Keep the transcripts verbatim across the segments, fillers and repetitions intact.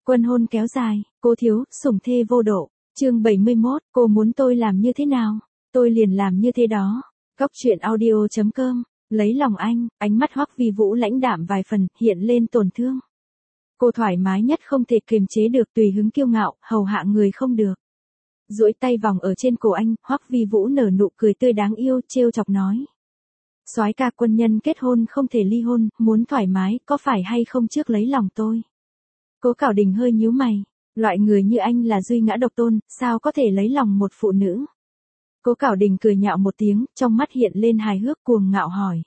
Quân hôn kéo dài, cô thiếu, sủng thê vô độ. Chương bảy mươi mốt, cô muốn tôi làm như thế nào? Tôi liền làm như thế đó. Góc truyện audio chấm com, lấy lòng anh, ánh mắt Hoắc Vi Vũ lãnh đạm vài phần, hiện lên tổn thương. Cô thoải mái nhất không thể kiềm chế được, tùy hứng kiêu ngạo, hầu hạ người không được. Duỗi tay vòng ở trên cổ anh, Hoắc Vi Vũ nở nụ cười tươi đáng yêu, trêu chọc nói. Soái ca, quân nhân kết hôn không thể ly hôn, muốn thoải mái, có phải hay không trước lấy lòng tôi? Cố Cảo Đình hơi nhíu mày, loại người như anh là duy ngã độc tôn, sao có thể lấy lòng một phụ nữ? Cố Cảo Đình cười nhạo một tiếng, trong mắt hiện lên hài hước cuồng ngạo hỏi.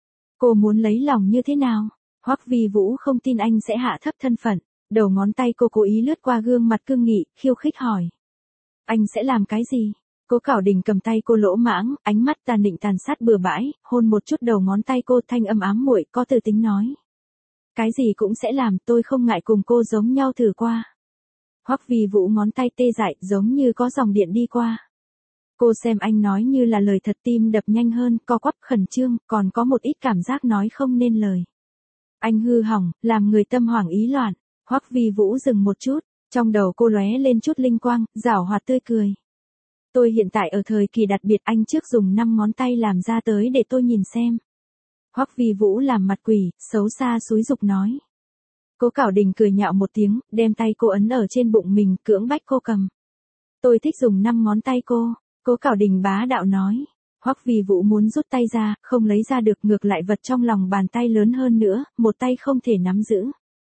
Cô muốn lấy lòng như thế nào? Hoắc Vi Vũ không tin anh sẽ hạ thấp thân phận, đầu ngón tay cô cố ý lướt qua gương mặt cương nghị, khiêu khích hỏi. Anh sẽ làm cái gì? Cố Cảo Đình cầm tay cô lỗ mãng, ánh mắt tàn định tàn sát bừa bãi, hôn một chút đầu ngón tay cô, thanh âm ám muội, có tư tính nói. Cái gì cũng sẽ làm, tôi không ngại cùng cô giống nhau thử qua. Hoắc Vi Vũ ngón tay tê dại, giống như có dòng điện đi qua. Cô xem anh nói như là lời thật, tim đập nhanh hơn, co quắp khẩn trương, còn có một ít cảm giác nói không nên lời. Anh hư hỏng, làm người tâm hoảng ý loạn. Hoắc Vi Vũ dừng một chút, trong đầu cô lóe lên chút linh quang, giảo hoạt tươi cười. Tôi hiện tại ở thời kỳ đặc biệt, anh trước dùng năm ngón tay làm ra tới để tôi nhìn xem. Hoắc Vi Vũ làm mặt quỷ, xấu xa xúi dục nói. Cố Cảo Đình cười nhạo một tiếng, đem tay cô ấn ở trên bụng mình, cưỡng bách cô cầm. Tôi thích dùng năm ngón tay cô. Cố Cảo Đình bá đạo nói. Hoắc Vi Vũ muốn rút tay ra, không lấy ra được, ngược lại vật trong lòng bàn tay lớn hơn nữa, một tay không thể nắm giữ.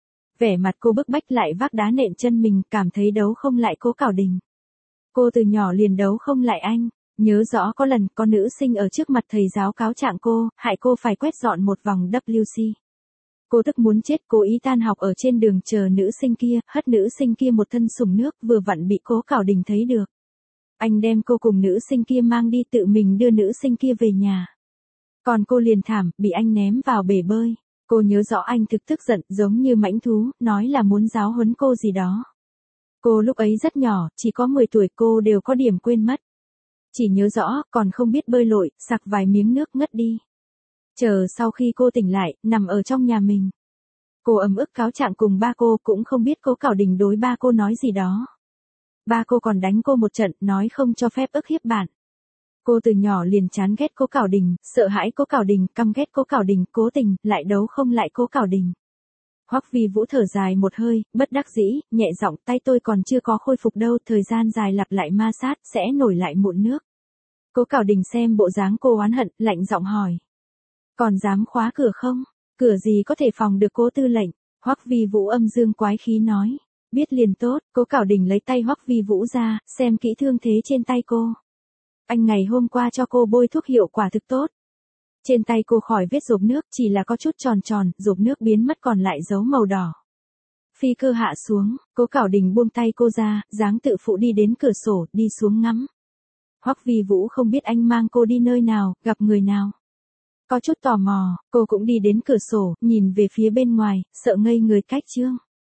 Vẻ mặt cô bức bách lại vác đá nện chân mình, cảm thấy đấu không lại Cố Cảo Đình. Cô từ nhỏ liền đấu không lại anh, nhớ rõ có lần có nữ sinh ở trước mặt thầy giáo cáo trạng cô, hại cô phải quét dọn một vòng W C. Cô tức muốn chết, cố ý tan học ở trên đường chờ nữ sinh kia, hất nữ sinh kia một thân sùng nước, vừa vặn bị Cố Cảo Đình thấy được. Anh đem cô cùng nữ sinh kia mang đi, tự mình đưa nữ sinh kia về nhà. Còn cô liền thảm, bị anh ném vào bể bơi. Cô nhớ rõ anh thực tức giận, giống như mãnh thú, nói là muốn giáo huấn cô gì đó. Cô lúc ấy rất nhỏ, chỉ có mười tuổi, cô đều có điểm quên mất. Chỉ nhớ rõ, còn không biết bơi lội, sặc vài miếng nước ngất đi. Chờ sau khi cô tỉnh lại, nằm ở trong nhà mình. Cô ấm ức cáo trạng cùng ba cô, cũng không biết Cố Cảo Đình đối ba cô nói gì đó. Ba cô còn đánh cô một trận, nói không cho phép ức hiếp bạn. Cô từ nhỏ liền chán ghét Cố Cảo Đình, sợ hãi Cố Cảo Đình, căm ghét Cố Cảo Đình, cố tình, lại đấu không lại Cố Cảo Đình. Hoắc Vi Vũ thở dài một hơi, bất đắc dĩ, nhẹ giọng, tay tôi còn chưa có khôi phục đâu, thời gian dài lặp lại ma sát, sẽ nổi lại mụn nước. Cố Cảo Đình xem bộ dáng cô oán hận, lạnh giọng hỏi. Còn dám khóa cửa không? Cửa gì có thể phòng được Cố tư lệnh? Hoắc Vi Vũ âm dương quái khí nói. Biết liền tốt. Cố Cảo Đình lấy tay Hoắc Vi Vũ ra, xem kỹ thương thế trên tay cô. Anh ngày hôm qua cho cô bôi thuốc hiệu quả thực tốt. Trên tay cô khỏi vết rộp nước, chỉ là có chút tròn tròn, rộp nước biến mất còn lại dấu màu đỏ. Phi cơ hạ xuống, Cố Cảo Đình buông tay cô ra, dáng tự phụ đi đến cửa sổ, đi xuống ngắm. Hoắc Vi Vũ không biết anh mang cô đi nơi nào, gặp người nào. Có chút tò mò, cô cũng đi đến cửa sổ, nhìn về phía bên ngoài, sợ ngây người cách chương.